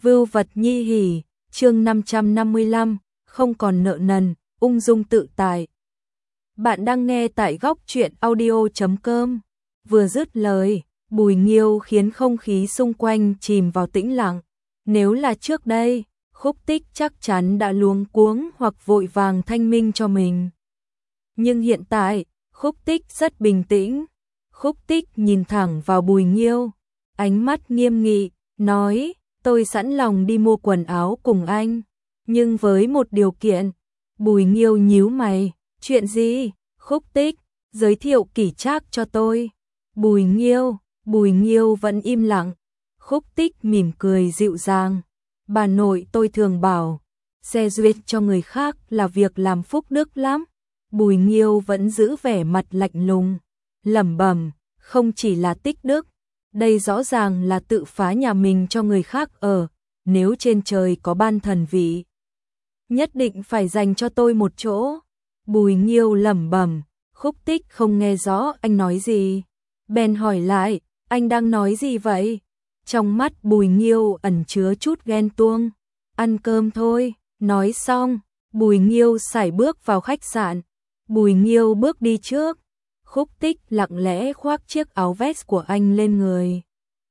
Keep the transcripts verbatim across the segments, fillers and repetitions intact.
Vưu vật nhi hỉ, chương năm trăm năm mươi lăm, không còn nợ nần, ung dung tự tại. Bạn đang nghe tại góc truyện audio chấm com. Vừa dứt lời, Bùi Nghiêu khiến không khí xung quanh chìm vào tĩnh lặng. Nếu là trước đây, Khúc Tích chắc chắn đã luống cuống hoặc vội vàng thanh minh cho mình. Nhưng hiện tại, Khúc Tích rất bình tĩnh. Khúc Tích nhìn thẳng vào Bùi Nghiêu, ánh mắt nghiêm nghị, nói: tôi sẵn lòng đi mua quần áo cùng anh, nhưng với một điều kiện. Bùi Nghiêu nhíu mày, chuyện gì? Khúc Tích, giới thiệu Kỷ Trác cho tôi. Bùi Nghiêu, Bùi Nghiêu vẫn im lặng. Khúc Tích mỉm cười dịu dàng, bà nội tôi thường bảo, xe duyệt cho người khác là việc làm phúc đức lắm. Bùi Nghiêu vẫn giữ vẻ mặt lạnh lùng, lẩm bẩm, không chỉ là tích đức, đây rõ ràng là tự phá nhà mình cho người khác ở, nếu trên trời có ban thần vị, nhất định phải dành cho tôi một chỗ. Bùi Nghiêu lẩm bẩm, Khúc Tích không nghe rõ anh nói gì, bèn hỏi lại, anh đang nói gì vậy? Trong mắt Bùi Nghiêu ẩn chứa chút ghen tuông. Ăn cơm thôi. Nói xong, Bùi Nghiêu sải bước vào khách sạn. Bùi Nghiêu bước đi trước. Khúc Tích lặng lẽ khoác chiếc áo vest của anh lên người.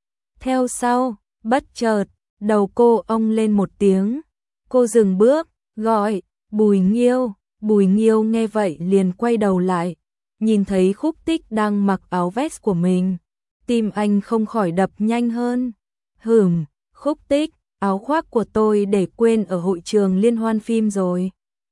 Theo sau, bất chợt, đầu cô ong lên một tiếng. Cô dừng bước, gọi, Bùi Nghiêu. Bùi Nghiêu nghe vậy liền quay đầu lại, nhìn thấy Khúc Tích đang mặc áo vest của mình. Tim anh không khỏi đập nhanh hơn. Hửm, Khúc Tích, áo khoác của tôi để quên ở hội trường liên hoan phim rồi.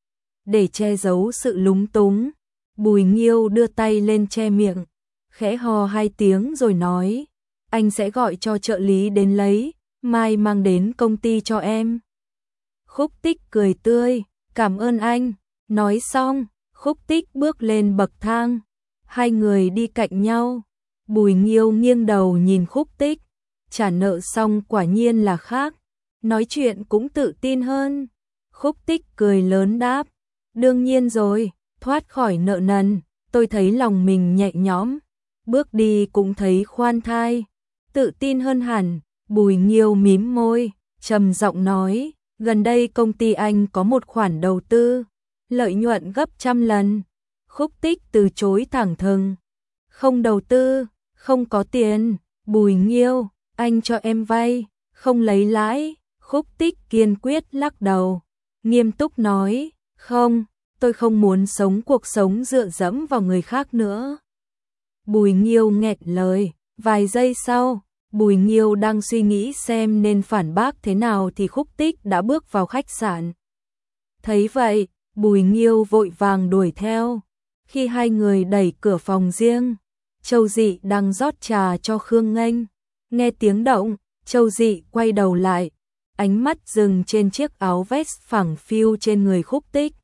Để che giấu sự lúng túng, Bùi Nghiêu đưa tay lên che miệng, khẽ hò hai tiếng rồi nói, anh sẽ gọi cho trợ lý đến lấy, mai mang đến công ty cho em. Khúc Tích cười tươi, cảm ơn anh. Nói xong, Khúc Tích bước lên bậc thang, hai người đi cạnh nhau. Bùi Nghiêu nghiêng đầu nhìn Khúc Tích, trả nợ xong quả nhiên là khác, nói chuyện cũng tự tin hơn. Khúc Tích cười lớn đáp, đương nhiên rồi, thoát khỏi nợ nần, tôi thấy lòng mình nhẹ nhõm, bước đi cũng thấy khoan thai, tự tin hơn hẳn. Bùi Nghiêu mím môi, trầm giọng nói, gần đây công ty anh có một khoản đầu tư, lợi nhuận gấp trăm lần. Khúc Tích từ chối thẳng thừng, không đầu tư, không có tiền. Bùi Nghiêu, anh cho em vay, không lấy lãi. Khúc Tích kiên quyết lắc đầu, nghiêm túc nói, không, tôi không muốn sống cuộc sống dựa dẫm vào người khác nữa. Bùi Nghiêu nghẹn lời, vài giây sau, Bùi Nghiêu đang suy nghĩ xem nên phản bác thế nào thì Khúc Tích đã bước vào khách sạn. Thấy vậy, Bùi Nghiêu vội vàng đuổi theo. Khi hai người đẩy cửa phòng riêng, Châu Dị đang rót trà cho Khương Nghênh. Nghe tiếng động, Châu Dị quay đầu lại, ánh mắt dừng trên chiếc áo vest phẳng phiu trên người Khúc Tích.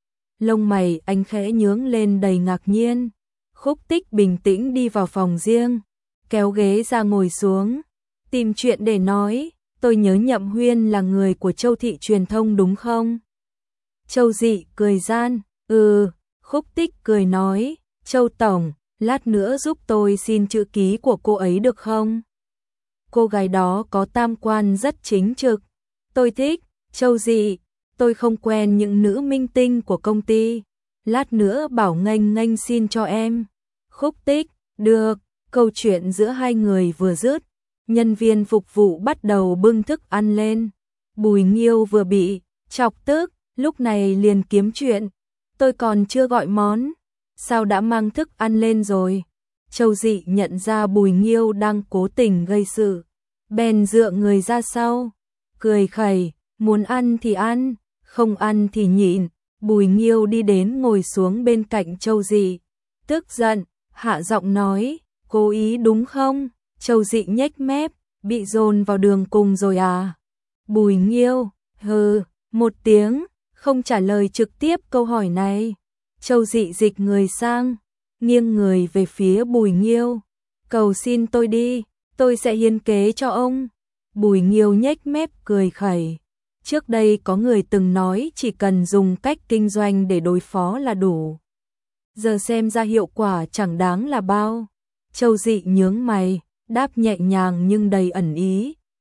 Lông mày anh khẽ nhướng lên đầy ngạc nhiên. Khúc Tích bình tĩnh đi vào phòng riêng, kéo ghế ra ngồi xuống, tìm chuyện để nói, tôi nhớ Nhậm Huyên là người của Châu thị truyền thông đúng không? Châu Dị cười gian, ừ. Khúc Tích cười nói, Châu tổng, lát nữa giúp tôi xin chữ ký của cô ấy được không? Cô gái đó có tam quan rất chính trực, tôi thích. Châu Dị, tôi không quen những nữ minh tinh của công ty, lát nữa bảo Nghênh Nghênh xin cho em. Khúc Tích, được. Câu chuyện giữa hai người vừa dứt, nhân viên phục vụ bắt đầu bưng thức ăn lên. Bùi Nghiêu vừa bị chọc tức, lúc này liền kiếm chuyện, tôi còn chưa gọi món, sao đã mang thức ăn lên rồi? Châu Dị nhận ra Bùi Nghiêu đang cố tình gây sự, bèn dựa người ra sau, cười khẩy, muốn ăn thì ăn, không ăn thì nhịn. Bùi Nghiêu đi đến ngồi xuống bên cạnh Châu Dị, tức giận, hạ giọng nói, cố ý đúng không? Châu Dị nhếch mép, bị dồn vào đường cùng rồi à? Bùi Nghiêu, hừ, một tiếng, không trả lời trực tiếp câu hỏi này. Châu Dị dịch người sang, nghiêng người về phía Bùi Nghiêu, cầu xin tôi đi, tôi sẽ hiến kế cho ông. Bùi Nghiêu nhếch mép cười khẩy, trước đây có người từng nói chỉ cần dùng cách kinh doanh để đối phó là đủ, giờ xem ra hiệu quả chẳng đáng là bao. Châu Dị nhướng mày, đáp nhẹ nhàng nhưng đầy ẩn ý,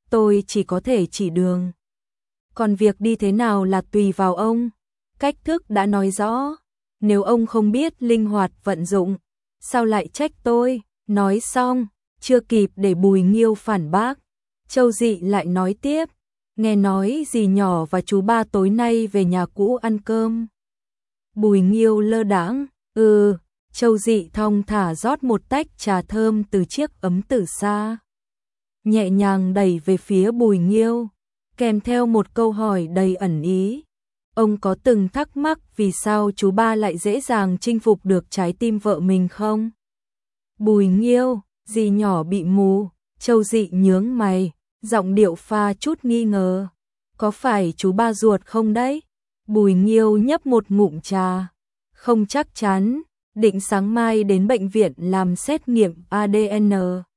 tôi chỉ có thể chỉ đường. Còn việc đi thế nào là tùy vào ông. Cách thức đã nói rõ, nếu ông không biết linh hoạt vận dụng, sao lại trách tôi? Nói xong, chưa kịp để Bùi Nghiêu phản bác, Châu Dị lại nói tiếp, nghe nói dì nhỏ và chú ba tối nay về nhà cũ ăn cơm. Bùi Nghiêu lơ đãng, ừ, Châu Dị thong thả rót một tách trà thơm từ chiếc ấm từ xa, nhẹ nhàng đẩy về phía Bùi Nghiêu, kèm theo một câu hỏi đầy ẩn ý. Ông có từng thắc mắc vì sao chú ba lại dễ dàng chinh phục được trái tim vợ mình không? Bùi Nghiêu, dì nhỏ bị mù, Châu Dị nhướng mày, giọng điệu pha chút nghi ngờ. Có phải chú ba ruột không đấy? Bùi Nghiêu nhấp một ngụm trà. Không chắc chắn, định sáng mai đến bệnh viện làm xét nghiệm a đê en.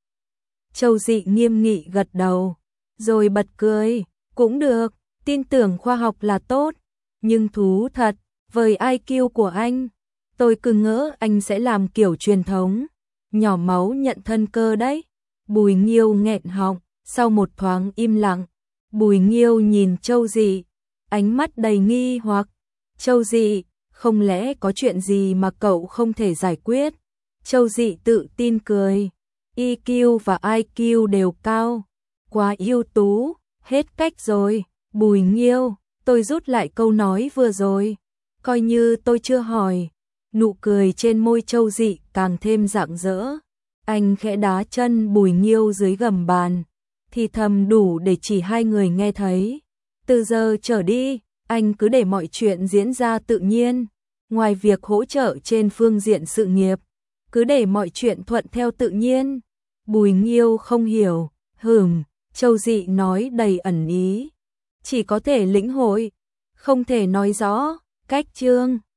Châu Dị nghiêm nghị gật đầu, rồi bật cười. Cũng được, tin tưởng khoa học là tốt. Nhưng thú thật, với i kiu của anh, tôi cứ ngỡ anh sẽ làm kiểu truyền thống, nhỏ máu nhận thân cơ đấy. Bùi Nghiêu nghẹn họng, sau một thoáng im lặng, Bùi Nghiêu nhìn Châu Dị, ánh mắt đầy nghi hoặc. Châu Dị, không lẽ có chuyện gì mà cậu không thể giải quyết? Châu Dị tự tin cười, i kiu và i kiu đều cao, quá ưu tú, hết cách rồi. Bùi Nghiêu, tôi rút lại câu nói vừa rồi, coi như tôi chưa hỏi. Nụ cười trên môi Châu Dị càng thêm rạng rỡ. Anh khẽ đá chân Bùi Nghiêu dưới gầm bàn, thì thầm đủ để chỉ hai người nghe thấy. Từ giờ trở đi, anh cứ để mọi chuyện diễn ra tự nhiên, ngoài việc hỗ trợ trên phương diện sự nghiệp, cứ để mọi chuyện thuận theo tự nhiên. Bùi Nghiêu không hiểu, hửng, Châu Dị nói đầy ẩn ý, chỉ có thể lĩnh hội, không thể nói rõ. Cách chương